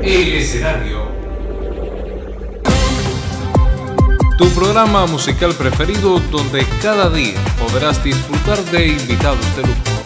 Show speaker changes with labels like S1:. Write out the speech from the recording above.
S1: El escenario. Tu programa musical preferido donde cada día podrás disfrutar de invitados de lujo.